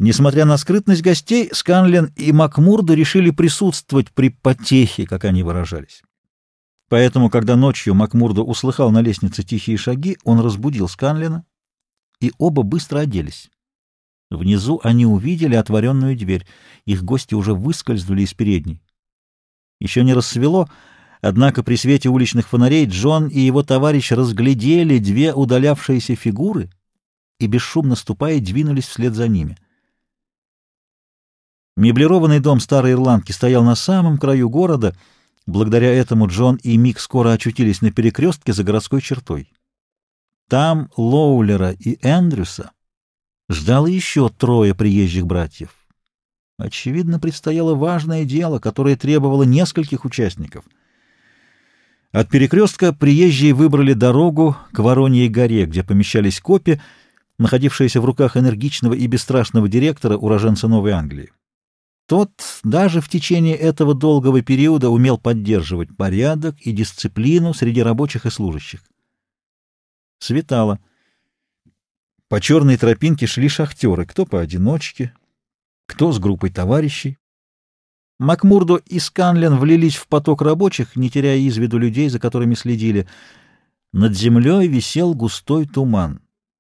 Несмотря на скрытность гостей, Сканлен и Макмурдо решили присутствовать при потехе, как они выражались. Поэтому, когда ночью Макмурдо услыхал на лестнице тихие шаги, он разбудил Сканлена, и оба быстро оделись. Внизу они увидели отворенную дверь. Их гости уже выскользнули из передней. Еще не рассвело, однако при свете уличных фонарей Джон и его товарищ разглядели две удалявшиеся фигуры и, бесшумно ступая, двинулись вслед за ними. Меблированный дом старой ирландки стоял на самом краю города. Благодаря этому Джон и Мик скоро очутились на перекрестке за городской чертой. Там Лоулера и Эндрюса ждало еще трое приезжих братьев. Очевидно, предстояло важное дело, которое требовало нескольких участников. От перекрестка приезжие выбрали дорогу к Вороньей горе, где помещались копи, находившиеся в руках энергичного и бесстрашного директора, уроженца Новой Англии. Тот даже в течение этого долгого периода умел поддерживать порядок и дисциплину среди рабочих и служащих. Светало. По черной тропинке шли шахтеры, кто поодиночке, кто с группой товарищей. Макмурдо и Сканлен влились в поток рабочих, не теряя из виду людей, за которыми следили. Над землей висел густой туман.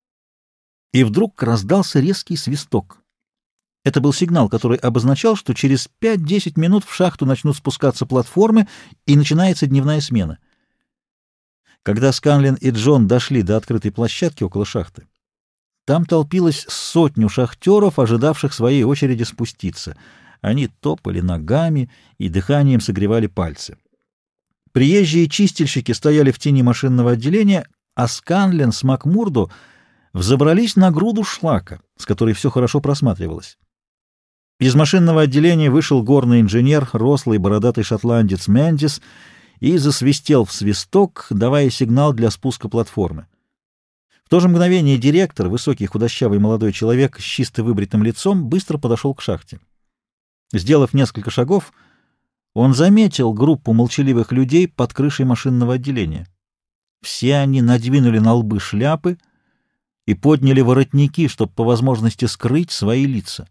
И вдруг раздался резкий свисток. Это был сигнал, который обозначал, что через 5-10 минут в шахту начнут спускаться платформы, и начинается дневная смена. Когда Сканлен и Джон дошли до открытой площадки около шахты, там толпилось 100 шахтеров, ожидавших своей очереди спуститься. Они топали ногами и дыханием согревали пальцы. Приезжие чистильщики стояли в тени машинного отделения, а Сканлен с Макмурдо взобрались на груду шлака, с которой все хорошо просматривалось. Из машинного отделения вышел горный инженер, рослый бородатый шотландец Мендис, и засвистел в свисток, давая сигнал для спуска платформы. В то же мгновение директор, высокий худощавый молодой человек с чисто выбритым лицом, быстро подошел к шахте. Сделав несколько шагов, он заметил группу молчаливых людей под крышей машинного отделения. Все они надвинули на лбы шляпы и подняли воротники, чтобы по возможности скрыть свои лица.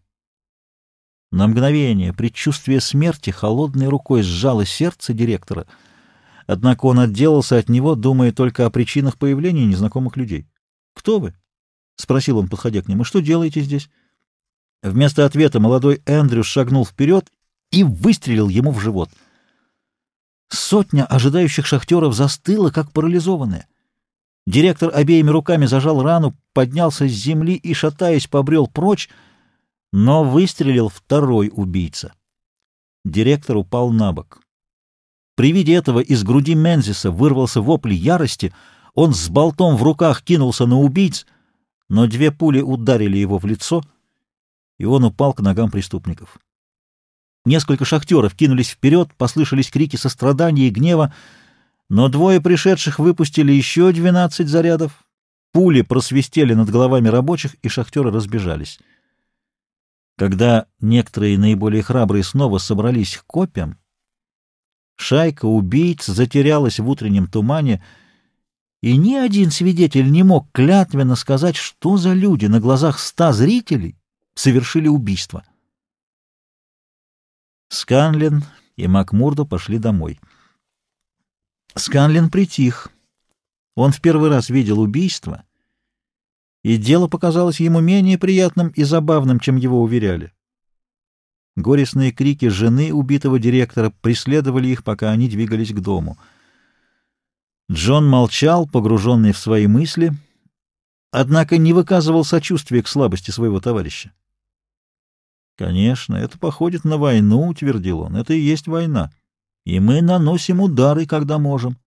На мгновение предчувствие смерти холодной рукой сжало сердце директора, однако он отделался от него, думая только о причинах появления незнакомых людей. «Кто вы?» — спросил он, подходя к ним. «И что делаете здесь?» Вместо ответа молодой Эндрюс шагнул вперед и выстрелил ему в живот. 100 ожидающих шахтеров застыла, как парализованная. Директор обеими руками зажал рану, поднялся с земли и, шатаясь, побрел прочь, но выстрелил второй убийца. Директор упал на бок. При виде этого из груди Мензиса вырвался вопль ярости. Он с болтом в руках кинулся на убийц, но 2 пули ударили его в лицо, и он упал к ногам преступников. Несколько шахтеров кинулись вперед, послышались крики сострадания и гнева, но 2 пришедших выпустили еще 12 зарядов. Пули просвистели над головами рабочих, и шахтеры разбежались. Когда некоторые наиболее храбрые снова собрались к копьям, шайка убийц затерялась в утреннем тумане, и ни один свидетель не мог клятвенно сказать, что за люди на глазах 100 зрителей совершили убийство. Сканлен и Макмурдо пошли домой. Сканлен притих. Он в первый раз видел убийство, и дело показалось ему менее приятным и забавным, чем его уверяли. Горестные крики жены убитого директора преследовали их, пока они двигались к дому. Джон молчал, погруженный в свои мысли, однако не выказывал сочувствия к слабости своего товарища. «Конечно, это походит на войну», — утвердил он, — «это и есть война, и мы наносим удары, когда можем».